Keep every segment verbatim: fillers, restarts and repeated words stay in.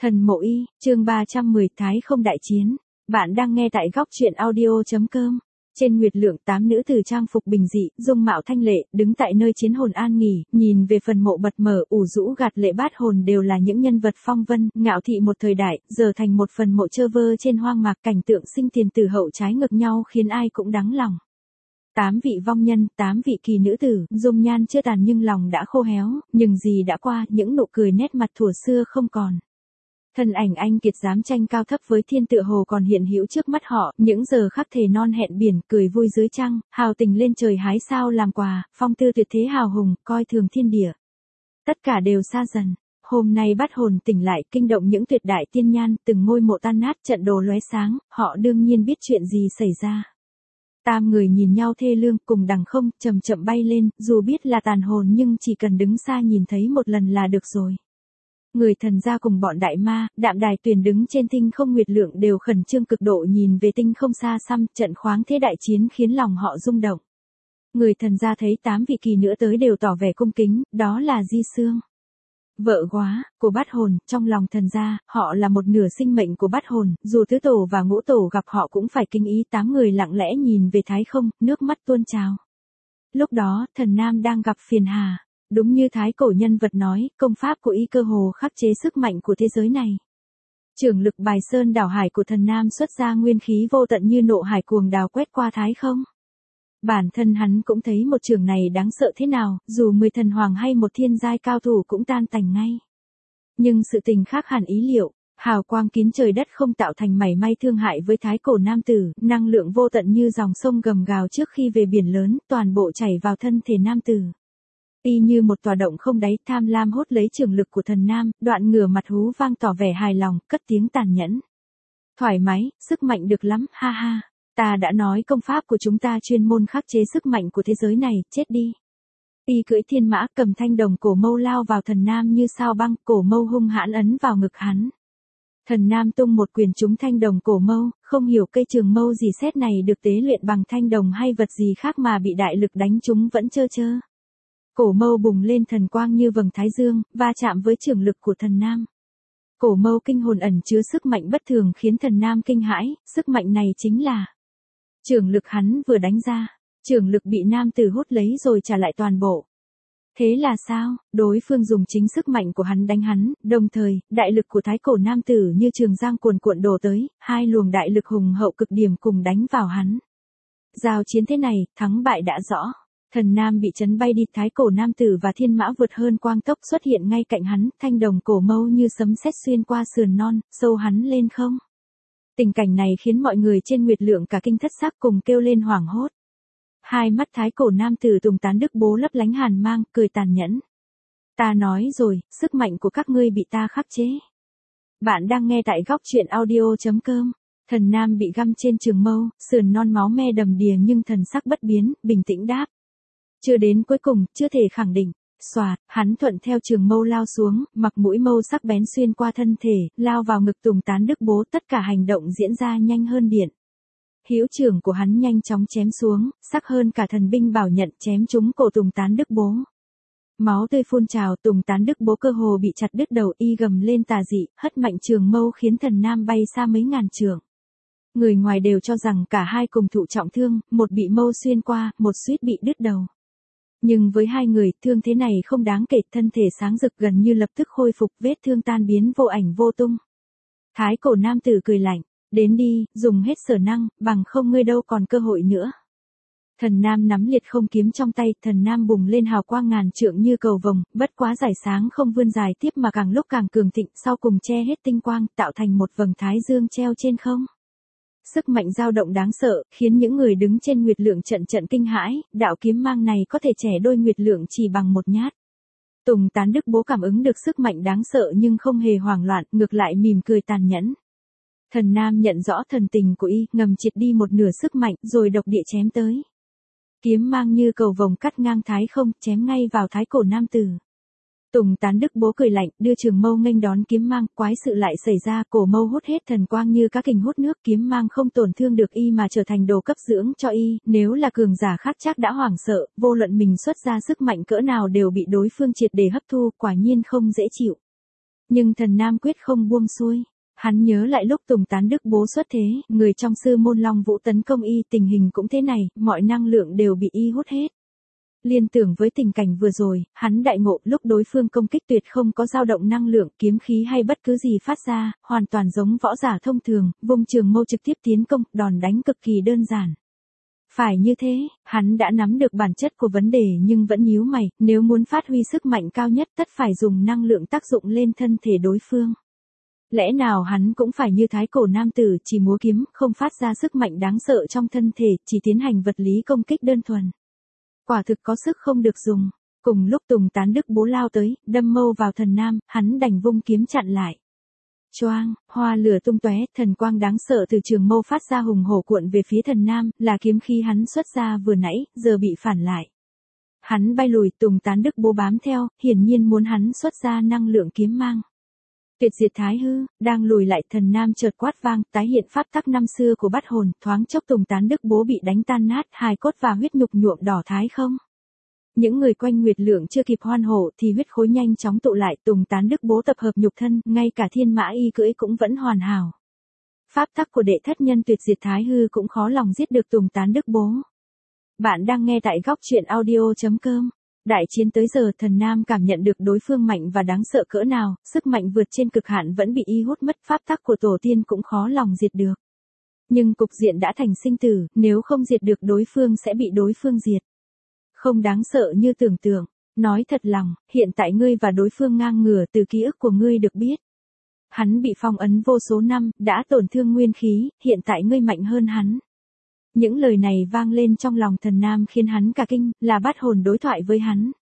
Thần mộ y, chương ba trăm mười Thái không đại chiến. Bạn đang nghe tại góc truyện audio.com. Trên nguyệt lượng tám nữ tử trang phục bình dị, dung mạo thanh lệ, đứng tại nơi chiến hồn an nghỉ, nhìn về phần mộ bật mở, ủ rũ gạt lệ bát hồn đều là những nhân vật phong vân, ngạo thị một thời đại, giờ thành một phần mộ trơ vơ trên hoang mạc, cảnh tượng sinh tiền tử hậu trái ngược nhau khiến ai cũng đắng lòng. Tám vị vong nhân, tám vị kỳ nữ tử, dung nhan chưa tàn nhưng lòng đã khô héo, nhưng gì đã qua, những nụ cười nét mặt thuở xưa không còn. Thân ảnh anh kiệt dám tranh cao thấp với thiên tựa hồ còn hiện hữu trước mắt họ, những giờ khắc thề non hẹn biển, cười vui dưới trăng, hào tình lên trời hái sao làm quà, phong tư tuyệt thế hào hùng, coi thường thiên địa. Tất cả đều xa dần. Hôm nay bắt hồn tỉnh lại, kinh động những tuyệt đại tiên nhan, từng ngôi mộ tan nát, trận đồ lóe sáng, họ đương nhiên biết chuyện gì xảy ra. Tam người nhìn nhau thê lương, cùng đằng không, chậm chậm bay lên, dù biết là tàn hồn nhưng chỉ cần đứng xa nhìn thấy một lần là được rồi. Người thần gia cùng bọn đại ma, đạm đài tuyền đứng trên tinh không nguyệt lượng đều khẩn trương cực độ nhìn về tinh không xa xăm, trận khoáng thế đại chiến khiến lòng họ rung động. Người thần gia thấy tám vị kỳ nữa tới đều tỏ vẻ cung kính, đó là Di Xương, vợ góa của bát hồn, trong lòng thần gia, họ là một nửa sinh mệnh của bát hồn, dù tứ tổ và ngũ tổ gặp họ cũng phải kính ý. Tám người lặng lẽ nhìn về thái không, nước mắt tuôn trào. Lúc đó, thần nam đang gặp phiền hà. Đúng như thái cổ nhân vật nói, công pháp của y cơ hồ khắc chế sức mạnh của thế giới này. Trưởng lực bài sơn đảo hải của thần nam xuất ra nguyên khí vô tận như nộ hải cuồng đào quét qua thái không. Bản thân hắn cũng thấy một trường này đáng sợ thế nào, dù mười thần hoàng hay một thiên giai cao thủ cũng tan tành ngay. Nhưng sự tình khác hẳn ý liệu, hào quang kín trời đất không tạo thành mảy may thương hại với thái cổ nam tử, năng lượng vô tận như dòng sông gầm gào trước khi về biển lớn, toàn bộ chảy vào thân thể nam tử. Y như một tòa động không đáy, tham lam hút lấy trường lực của thần nam, đoạn ngửa mặt hú vang tỏ vẻ hài lòng, cất tiếng tàn nhẫn. Thoải mái, sức mạnh được lắm, ha ha. Ta đã nói công pháp của chúng ta chuyên môn khắc chế sức mạnh của thế giới này, chết đi. Y cưỡi thiên mã cầm thanh đồng cổ mâu lao vào thần nam như sao băng, cổ mâu hung hãn ấn vào ngực hắn. Thần nam tung một quyền trúng thanh đồng cổ mâu, không hiểu cây trường mâu gì xét này được tế luyện bằng thanh đồng hay vật gì khác mà bị đại lực đánh trúng vẫn chơ chơ. Cổ mâu bùng lên thần quang như vầng thái dương, va chạm với trường lực của thần nam. Cổ mâu kinh hồn ẩn chứa sức mạnh bất thường khiến thần nam kinh hãi, sức mạnh này chính là trường lực hắn vừa đánh ra. Trường lực bị nam tử hút lấy rồi trả lại toàn bộ. Thế là sao? Đối phương dùng chính sức mạnh của hắn đánh hắn, đồng thời, đại lực của thái cổ nam tử như trường giang cuồn cuộn đổ tới, hai luồng đại lực hùng hậu cực điểm cùng đánh vào hắn. Giao chiến thế này, thắng bại đã rõ. Thần nam bị chấn bay đi, thái cổ nam tử và thiên mã vượt hơn quang tốc xuất hiện ngay cạnh hắn, thanh đồng cổ mâu như sấm sét xuyên qua sườn non, sâu hắn lên không. Tình cảnh này khiến mọi người trên nguyệt lượng cả kinh thất sắc cùng kêu lên hoảng hốt. Hai mắt thái cổ nam tử Tùng Tán Đức Bố lấp lánh hàn mang, cười tàn nhẫn. Ta nói rồi, sức mạnh của các ngươi bị ta khắc chế. Bạn đang nghe tại góc truyện audio.com. Thần nam bị găm trên trường mâu, sườn non máu me đầm đìa nhưng thần sắc bất biến, bình tĩnh đáp. Chưa đến cuối cùng, chưa thể khẳng định. Xoạt, hắn thuận theo trường mâu lao xuống, mặc mũi mâu sắc bén xuyên qua thân thể, lao vào ngực Tùng Tán Đức Bố, tất cả hành động diễn ra nhanh hơn điện. Hữu trường của hắn nhanh chóng chém xuống, sắc hơn cả thần binh bảo nhận, chém trúng cổ Tùng Tán Đức Bố. Máu tươi phun trào, Tùng Tán Đức Bố cơ hồ bị chặt đứt đầu, y gầm lên tà dị, hất mạnh trường mâu khiến thần nam bay xa mấy ngàn trượng. Người ngoài đều cho rằng cả hai cùng thụ trọng thương, một bị mâu xuyên qua, một suýt bị đứt đầu. Nhưng với hai người, thương thế này không đáng kể, thân thể sáng rực gần như lập tức khôi phục, vết thương tan biến vô ảnh vô tung. Thái cổ nam tử cười lạnh, đến đi, dùng hết sở năng, bằng không ngươi đâu còn cơ hội nữa. Thần nam nắm liệt không kiếm trong tay, thần nam bùng lên hào quang ngàn trượng như cầu vồng, bất quá giải sáng không vươn dài tiếp mà càng lúc càng cường thịnh, sau cùng che hết tinh quang, tạo thành một vầng thái dương treo trên không. Sức mạnh dao động đáng sợ, khiến những người đứng trên nguyệt lượng trận trận kinh hãi, đạo kiếm mang này có thể chẻ đôi nguyệt lượng chỉ bằng một nhát. Tùng Tán Đức Bố cảm ứng được sức mạnh đáng sợ nhưng không hề hoảng loạn, ngược lại mỉm cười tàn nhẫn. Thần nam nhận rõ thần tình của y, ngầm triệt đi một nửa sức mạnh, rồi độc địa chém tới. Kiếm mang như cầu vồng cắt ngang thái không, chém ngay vào thái cổ nam tử. Tùng Tán Đức Bố cười lạnh, đưa trường mâu nghênh đón kiếm mang, quái sự lại xảy ra, cổ mâu hút hết thần quang như cá kình hút nước, kiếm mang không tổn thương được y mà trở thành đồ cấp dưỡng cho y, nếu là cường giả khác chắc đã hoảng sợ, vô luận mình xuất ra sức mạnh cỡ nào đều bị đối phương triệt để hấp thu, quả nhiên không dễ chịu. Nhưng Thần Nam quyết không buông xuôi. Hắn nhớ lại lúc Tùng Tán Đức bố xuất thế, người trong sư môn Long Vũ tấn công y, tình hình cũng thế này, mọi năng lượng đều bị y hút hết. Liên tưởng với tình cảnh vừa rồi, hắn đại ngộ lúc đối phương công kích tuyệt không có dao động năng lượng, kiếm khí hay bất cứ gì phát ra, hoàn toàn giống võ giả thông thường, vùng trường mâu trực tiếp tiến công, đòn đánh cực kỳ đơn giản. Phải như thế, hắn đã nắm được bản chất của vấn đề nhưng vẫn nhíu mày, nếu muốn phát huy sức mạnh cao nhất tất phải dùng năng lượng tác dụng lên thân thể đối phương. Lẽ nào hắn cũng phải như thái cổ nam tử chỉ múa kiếm, không phát ra sức mạnh đáng sợ trong thân thể, chỉ tiến hành vật lý công kích đơn thuần. Quả thực có sức không được dùng. Cùng lúc Tùng Tán Đức bố lao tới, đâm mâu vào Thần Nam, hắn đành vung kiếm chặn lại. Choang, hoa lửa tung tóe, thần quang đáng sợ từ trường mâu phát ra hùng hổ cuộn về phía Thần Nam, là kiếm khí hắn xuất ra vừa nãy, giờ bị phản lại. Hắn bay lùi, Tùng Tán Đức bố bám theo, hiển nhiên muốn hắn xuất ra năng lượng kiếm mang. Tuyệt diệt thái hư, đang lùi lại, Thần Nam chợt quát vang, tái hiện pháp tắc năm xưa của Bát Hồn, thoáng chốc Tùng Tán Đức bố bị đánh tan nát, hài cốt và huyết nhục nhuộm đỏ thái không. Những người quanh Nguyệt Lượng chưa kịp hoan hổ thì huyết khối nhanh chóng tụ lại, Tùng Tán Đức bố tập hợp nhục thân, ngay cả thiên mã y cưỡi cũng vẫn hoàn hảo. Pháp tắc của đệ thất nhân tuyệt diệt thái hư cũng khó lòng giết được Tùng Tán Đức bố. Bạn đang nghe tại góc truyện audio chấm com. Đại chiến tới giờ, Thần Nam cảm nhận được đối phương mạnh và đáng sợ cỡ nào, sức mạnh vượt trên cực hạn vẫn bị y hút mất, pháp tắc của tổ tiên cũng khó lòng diệt được. Nhưng cục diện đã thành sinh tử, nếu không diệt được đối phương sẽ bị đối phương diệt. Không đáng sợ như tưởng tượng, nói thật lòng, hiện tại ngươi và đối phương ngang ngửa, từ ký ức của ngươi được biết. Hắn bị phong ấn vô số năm, đã tổn thương nguyên khí, hiện tại ngươi mạnh hơn hắn. Những lời này vang lên trong lòng Thần Nam khiến hắn cả kinh, là Bát Hồn đối thoại với hắn.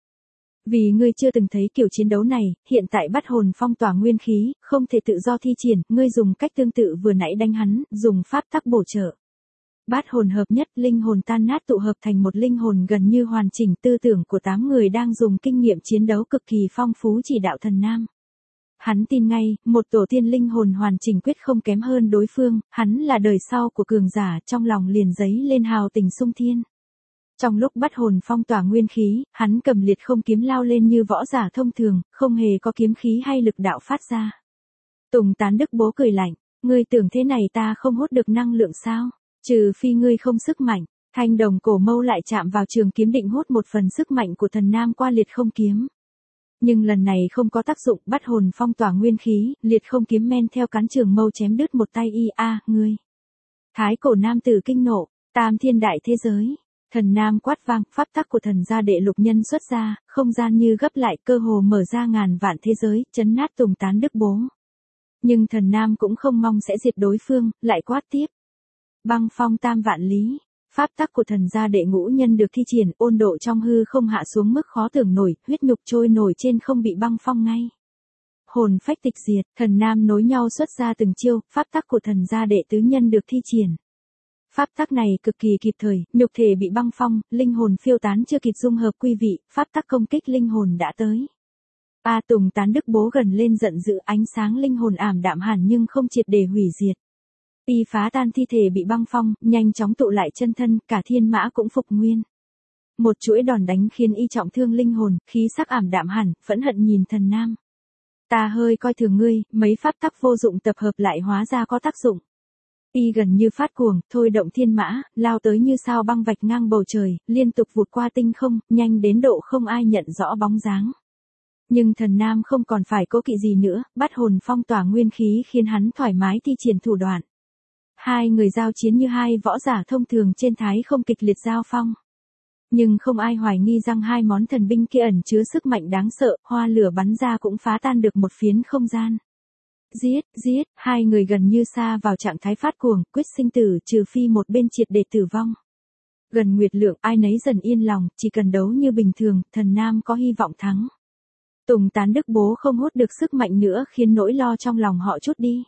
Vì ngươi chưa từng thấy kiểu chiến đấu này, hiện tại Bát Hồn phong tỏa nguyên khí, không thể tự do thi triển, ngươi dùng cách tương tự vừa nãy đánh hắn, dùng pháp tắc bổ trợ. Bát hồn hợp nhất, linh hồn tan nát tụ hợp thành một linh hồn gần như hoàn chỉnh, tư tưởng của tám người đang dùng kinh nghiệm chiến đấu cực kỳ phong phú chỉ đạo Thần Nam. Hắn tin ngay, một tổ tiên linh hồn hoàn chỉnh quyết không kém hơn đối phương, hắn là đời sau của cường giả, trong lòng liền dấy lên hào tình sung thiên. Trong lúc Bát Hồn phong tỏa nguyên khí, hắn cầm liệt không kiếm lao lên như võ giả thông thường, không hề có kiếm khí hay lực đạo phát ra. Tùng Tán Đức bố cười lạnh, ngươi tưởng thế này ta không hút được năng lượng sao? Trừ phi ngươi không sức mạnh. Thanh đồng cổ mâu lại chạm vào trường kiếm định hút một phần sức mạnh của Thần Nam qua liệt không kiếm. Nhưng lần này không có tác dụng, Bát Hồn phong tỏa nguyên khí, liệt không kiếm men theo cán trường mâu chém đứt một tay y a, à, ngươi. Thái cổ nam tử kinh nộ, tam thiên đại thế giới. Thần Nam quát vang, pháp tắc của thần gia đệ lục nhân xuất ra, không gian như gấp lại, cơ hồ mở ra ngàn vạn thế giới, chấn nát Tùng Tán Đức bố. Nhưng Thần Nam cũng không mong sẽ diệt đối phương, lại quát tiếp. Băng phong tam vạn lý, pháp tắc của thần gia đệ ngũ nhân được thi triển, ôn độ trong hư không hạ xuống mức khó tưởng nổi, huyết nhục trôi nổi trên không bị băng phong ngay. Hồn phách tịch diệt, Thần Nam nối nhau xuất ra từng chiêu, pháp tắc của thần gia đệ tứ nhân được thi triển. Pháp tắc này cực kỳ kịp thời, nhục thể bị băng phong, linh hồn phiêu tán chưa kịp dung hợp quy vị, pháp tắc công kích linh hồn đã tới. A Tùng Tán Đức bố gần lên giận dữ, ánh sáng linh hồn ảm đạm hẳn nhưng không triệt để hủy diệt. Y phá tan thi thể bị băng phong, nhanh chóng tụ lại chân thân, cả thiên mã cũng phục nguyên. Một chuỗi đòn đánh khiến y trọng thương linh hồn, khí sắc ảm đạm hẳn, phẫn hận nhìn Thần Nam. Ta hơi coi thường ngươi, mấy pháp tắc vô dụng tập hợp lại hóa ra có tác dụng. Y gần như phát cuồng, thôi động thiên mã, lao tới như sao băng vạch ngang bầu trời, liên tục vụt qua tinh không, nhanh đến độ không ai nhận rõ bóng dáng. Nhưng Thần Nam không còn phải cố kỵ gì nữa, Bát Hồn phong tỏa nguyên khí khiến hắn thoải mái thi triển thủ đoạn. Hai người giao chiến như hai võ giả thông thường trên thái không kịch liệt giao phong. Nhưng không ai hoài nghi rằng hai món thần binh kia ẩn chứa sức mạnh đáng sợ, hoa lửa bắn ra cũng phá tan được một phiến không gian. Giết, giết, hai người gần như xa vào trạng thái phát cuồng, quyết sinh tử, trừ phi một bên triệt để tử vong. Gần Nguyệt Lượng, ai nấy dần yên lòng, chỉ cần đấu như bình thường, Thần Nam có hy vọng thắng. Tùng Tán Đức bố không hút được sức mạnh nữa khiến nỗi lo trong lòng họ trút đi.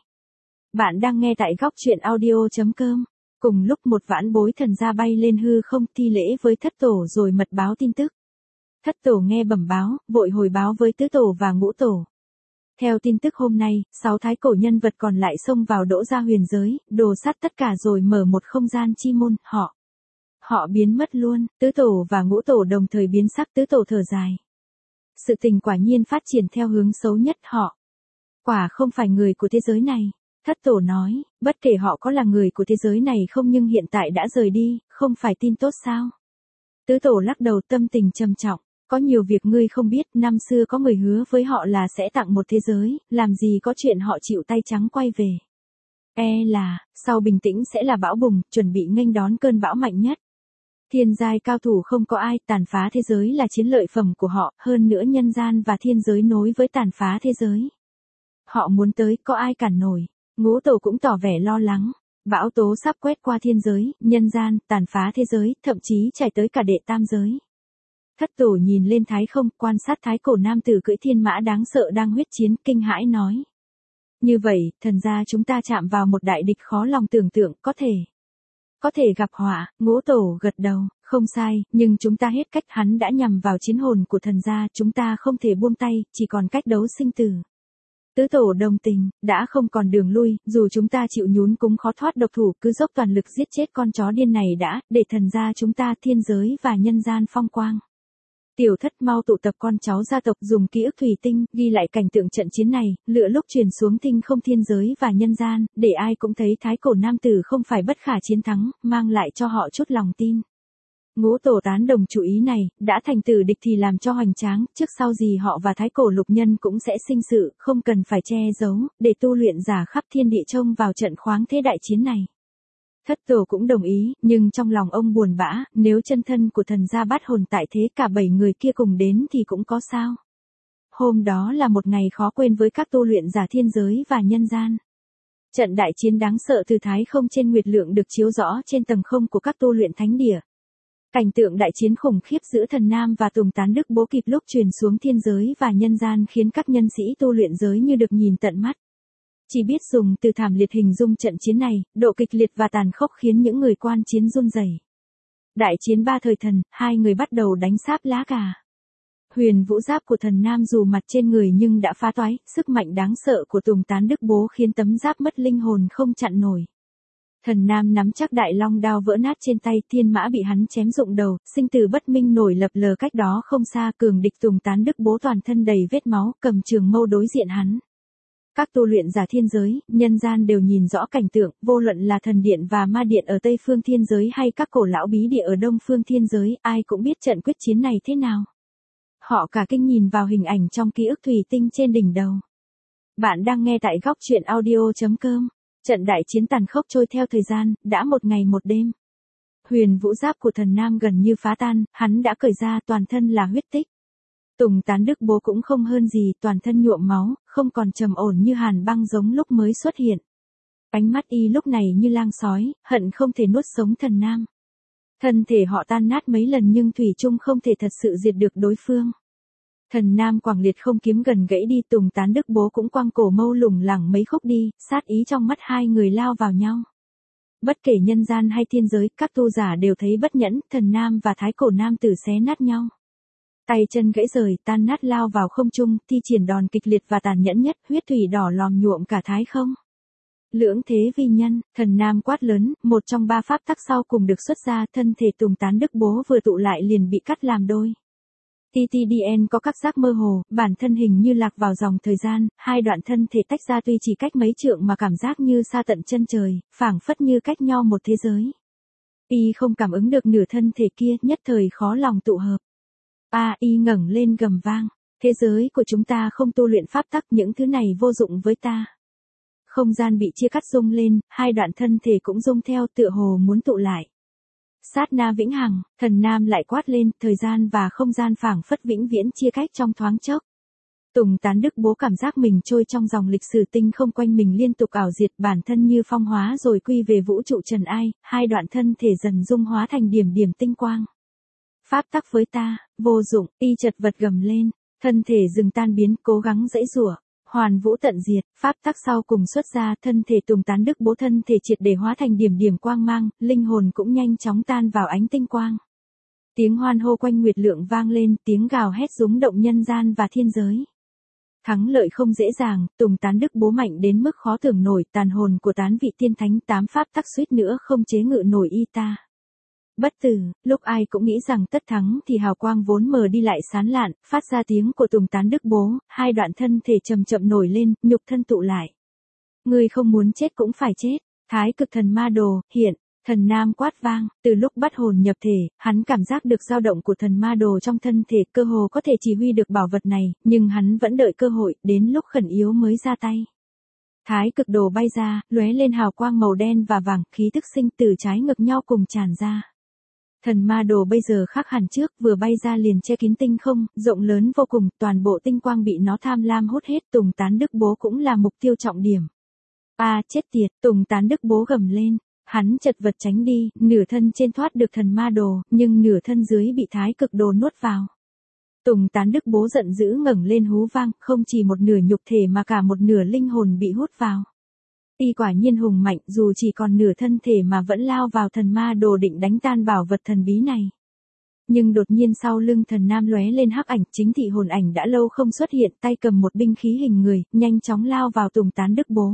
Bạn đang nghe tại góc truyện audio chấm com. Cùng lúc một vãn bối thần gia bay lên hư không thi lễ với thất tổ rồi mật báo tin tức. Thất tổ nghe bẩm báo, vội hồi báo với tứ tổ và ngũ tổ. Theo tin tức hôm nay, sáu thái cổ nhân vật còn lại xông vào đỗ ra huyền giới, đồ sát tất cả rồi mở một không gian chi môn, họ. Họ biến mất luôn, tứ tổ và ngũ tổ đồng thời biến sắc, tứ tổ thở dài. Sự tình quả nhiên phát triển theo hướng xấu nhất họ. quả không phải người của thế giới này. Thất tổ nói, bất kể họ có là người của thế giới này không nhưng hiện tại đã rời đi, không phải tin tốt sao? Tứ tổ lắc đầu tâm tình trầm trọng, có nhiều việc ngươi không biết, năm xưa có người hứa với họ là sẽ tặng một thế giới, làm gì có chuyện họ chịu tay trắng quay về. E là, sau bình tĩnh sẽ là bão bùng, chuẩn bị nghênh đón cơn bão mạnh nhất. Thiên giai cao thủ không có ai, tàn phá thế giới là chiến lợi phẩm của họ, hơn nữa nhân gian và thiên giới nối với tàn phá thế giới. Họ muốn tới, có ai cản nổi. Ngũ tổ cũng tỏ vẻ lo lắng. Bão tố sắp quét qua thiên giới, nhân gian, tàn phá thế giới, thậm chí trải tới cả đệ tam giới. Thất tổ nhìn lên thái không, quan sát thái cổ nam tử cưỡi thiên mã đáng sợ đang huyết chiến, kinh hãi nói. Như vậy, thần gia chúng ta chạm vào một đại địch khó lòng tưởng tượng, có thể. Có thể gặp họa, ngũ tổ gật đầu, không sai, nhưng chúng ta hết cách, hắn đã nhằm vào chiến hồn của thần gia, chúng ta không thể buông tay, chỉ còn cách đấu sinh tử. Tứ tổ đồng tình, đã không còn đường lui, dù chúng ta chịu nhún cũng khó thoát độc thủ, cứ dốc toàn lực giết chết con chó điên này đã, để thần gia chúng ta thiên giới và nhân gian phong quang. Tiểu thất mau tụ tập con cháu gia tộc dùng ký ức thủy tinh, ghi lại cảnh tượng trận chiến này, lựa lúc truyền xuống tinh không thiên giới và nhân gian, để ai cũng thấy thái cổ nam tử không phải bất khả chiến thắng, mang lại cho họ chút lòng tin. Ngũ tổ tán đồng chủ ý này, đã thành tử địch thì làm cho hoành tráng, trước sau gì họ và thái cổ lục nhân cũng sẽ sinh sự, không cần phải che giấu, để tu luyện giả khắp thiên địa trông vào trận khoáng thế đại chiến này. Thất tổ cũng đồng ý, nhưng trong lòng ông buồn bã, nếu chân thân của thần gia bắt hồn tại thế cả bảy người kia cùng đến thì cũng có sao. Hôm đó là một ngày khó quên với các tu luyện giả thiên giới và nhân gian. Trận đại chiến đáng sợ từ thái không trên nguyệt lượng được chiếu rõ trên tầng không của các tu luyện thánh địa. Cảnh tượng đại chiến khủng khiếp giữa thần nam và Tùng Tán Đức Bố kịp lúc truyền xuống thiên giới và nhân gian khiến các nhân sĩ tu luyện giới như được nhìn tận mắt. Chỉ biết dùng từ thảm liệt hình dung trận chiến này, độ kịch liệt và tàn khốc khiến những người quan chiến run rẩy. Đại chiến ba thời thần, hai người bắt đầu đánh sáp lá cà. Huyền vũ giáp của thần nam dù mặt trên người nhưng đã phá toái, sức mạnh đáng sợ của Tùng Tán Đức Bố khiến tấm giáp mất linh hồn không chặn nổi. Thần nam nắm chắc đại long đao vỡ nát trên tay, thiên mã bị hắn chém rụng đầu, sinh tử bất minh nổi lập lờ cách đó không xa, cường địch Tùng Tán Đức Bố toàn thân đầy vết máu, cầm trường mâu đối diện hắn. Các tu luyện giả thiên giới, nhân gian đều nhìn rõ cảnh tượng, vô luận là thần điện và ma điện ở Tây phương thiên giới hay các cổ lão bí địa ở Đông phương thiên giới, ai cũng biết trận quyết chiến này thế nào. Họ cả kinh nhìn vào hình ảnh trong ký ức thủy tinh trên đỉnh đầu. Bạn đang nghe tại góc truyện audio chấm com. Trận đại chiến tàn khốc trôi theo thời gian, đã một ngày một đêm. Huyền vũ giáp của thần nam gần như phá tan, hắn đã cởi ra, toàn thân là huyết tích. Tùng Tán Đức Bố cũng không hơn gì, toàn thân nhuộm máu, không còn trầm ổn như hàn băng giống lúc mới xuất hiện. Ánh mắt y lúc này như lang sói, hận không thể nuốt sống thần nam. Thân thể họ tan nát mấy lần nhưng thủy chung không thể thật sự diệt được đối phương. Thần nam quảng liệt không kiếm gần gãy đi, Tùng Tán Đức Bố cũng quăng cổ mâu lủng lẳng mấy khúc đi, sát ý trong mắt hai người lao vào nhau. Bất kể nhân gian hay thiên giới, các tu giả đều thấy bất nhẫn, thần nam và thái cổ nam tử xé nát nhau. Tay chân gãy rời, tan nát lao vào không trung, thi triển đòn kịch liệt và tàn nhẫn nhất, huyết thủy đỏ lòm nhuộm cả thái không. Lưỡng thế vi nhân, thần nam quát lớn, một trong ba pháp tắc sau cùng được xuất ra, thân thể Tùng Tán Đức Bố vừa tụ lại liền bị cắt làm đôi. tê tê đê en có các giác mơ hồ, bản thân hình như lạc vào dòng thời gian, hai đoạn thân thể tách ra tuy chỉ cách mấy trượng mà cảm giác như xa tận chân trời, phảng phất như cách nhau một thế giới. Y không cảm ứng được nửa thân thể kia, nhất thời khó lòng tụ hợp. A y ngẩng lên gầm vang, thế giới của chúng ta không tu luyện pháp tắc, những thứ này vô dụng với ta. Không gian bị chia cắt rung lên, hai đoạn thân thể cũng rung theo, tựa hồ muốn tụ lại. Sát na vĩnh hằng, thần nam lại quát lên, thời gian và không gian phảng phất vĩnh viễn chia cách trong thoáng chốc. Tùng Tán Đức Bố cảm giác mình trôi trong dòng lịch sử tinh không quanh mình liên tục ảo diệt, bản thân như phong hóa rồi quy về vũ trụ trần ai, hai đoạn thân thể dần dung hóa thành điểm điểm tinh quang. Pháp tắc với ta, vô dụng, y chật vật gầm lên, thân thể dừng tan biến, cố gắng giãy giụa, hoàn vũ tận diệt, pháp tắc sau cùng xuất ra, thân thể Tùng Tán Đức Bố thân thể triệt để hóa thành điểm điểm quang mang, linh hồn cũng nhanh chóng tan vào ánh tinh quang. Tiếng hoan hô quanh nguyệt lượng vang lên, tiếng gào hét rúng động nhân gian và thiên giới. Thắng lợi không dễ dàng, Tùng Tán Đức Bố mạnh đến mức khó tưởng nổi, tàn hồn của tán vị tiên thánh, tám pháp tắc suýt nữa không chế ngự nổi y ta. Bất tử, lúc ai cũng nghĩ rằng tất thắng thì hào quang vốn mờ đi lại sán lạn, phát ra tiếng của Tùng Tán Đức Bố, hai đoạn thân thể chậm chậm nổi lên, nhục thân tụ lại. Ngươi không muốn chết cũng phải chết, Thái Cực Thần Ma Đồ, hiện. Thần Nam quát vang, từ lúc bắt hồn nhập thể, hắn cảm giác được dao động của thần ma đồ trong thân thể, cơ hồ có thể chỉ huy được bảo vật này, nhưng hắn vẫn đợi cơ hội, đến lúc khẩn yếu mới ra tay. Thái cực đồ bay ra, lóe lên hào quang màu đen và vàng, khí tức sinh từ trái ngực nhau cùng tràn ra. Thần ma đồ bây giờ khác hẳn trước, vừa bay ra liền che kín tinh không, rộng lớn vô cùng, toàn bộ tinh quang bị nó tham lam hút hết, Tùng Tán Đức Bố cũng là mục tiêu trọng điểm. A à, chết tiệt, Tùng Tán Đức Bố gầm lên. Hắn chật vật tránh đi, nửa thân trên thoát được thần ma đồ, nhưng nửa thân dưới bị thái cực đồ nuốt vào. Tùng Tán Đức Bố giận dữ ngẩng lên hú vang, không chỉ một nửa nhục thể mà cả một nửa linh hồn bị hút vào. Y quả nhiên hùng mạnh, dù chỉ còn nửa thân thể mà vẫn lao vào thần ma đồ định đánh tan bảo vật thần bí này. Nhưng đột nhiên sau lưng thần nam lóe lên hắc ảnh, chính thị hồn ảnh đã lâu không xuất hiện, tay cầm một binh khí hình người, nhanh chóng lao vào Tùng Tán Đức Bố.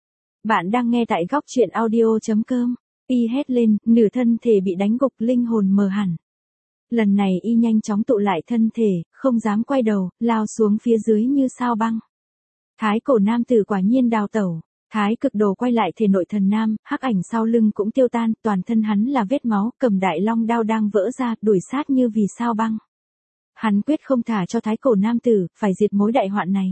Bạn đang nghe tại góc truyện audio chấm com. Y hét lên, nửa thân thể bị đánh gục, linh hồn mờ hẳn. Lần này y nhanh chóng tụ lại thân thể, không dám quay đầu, lao xuống phía dưới như sao băng. Thái cổ nam tử quả nhiên đào tẩu. Thái cực đồ quay lại thể nội thần nam, hắc ảnh sau lưng cũng tiêu tan, toàn thân hắn là vết máu, cầm đại long đao đang vỡ ra, đuổi sát như vì sao băng. Hắn quyết không thả cho thái cổ nam tử, phải diệt mối đại hoạn này.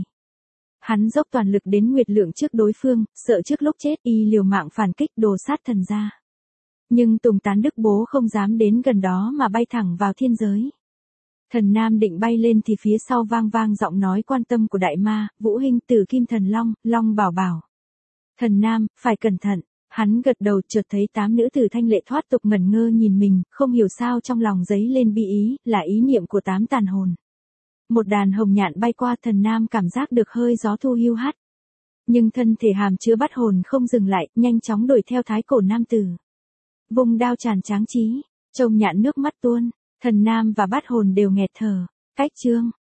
Hắn dốc toàn lực đến nguyệt lượng trước đối phương, sợ trước lúc chết y liều mạng phản kích đồ sát thần ra. Nhưng Tùng Tán Đức Bố không dám đến gần đó mà bay thẳng vào thiên giới. Thần nam định bay lên thì phía sau vang vang giọng nói quan tâm của đại ma, Vũ Hinh Tử Kim Thần Long, Long bảo bảo. Thần nam, phải cẩn thận, hắn gật đầu chợt thấy tám nữ tử thanh lệ thoát tục ngẩn ngơ nhìn mình, không hiểu sao trong lòng dấy lên bi ý, là ý niệm của tám tàn hồn. Một đàn hồng nhạn bay qua, thần nam cảm giác được hơi gió thu hiu hắt. Nhưng thân thể hàm chứa bắt hồn không dừng lại, nhanh chóng đuổi theo thái cổ nam tử. Vùng đao tràn tráng trí, trông nhạn nước mắt tuôn, thần nam và bắt hồn đều nghẹt thở. Cách chương,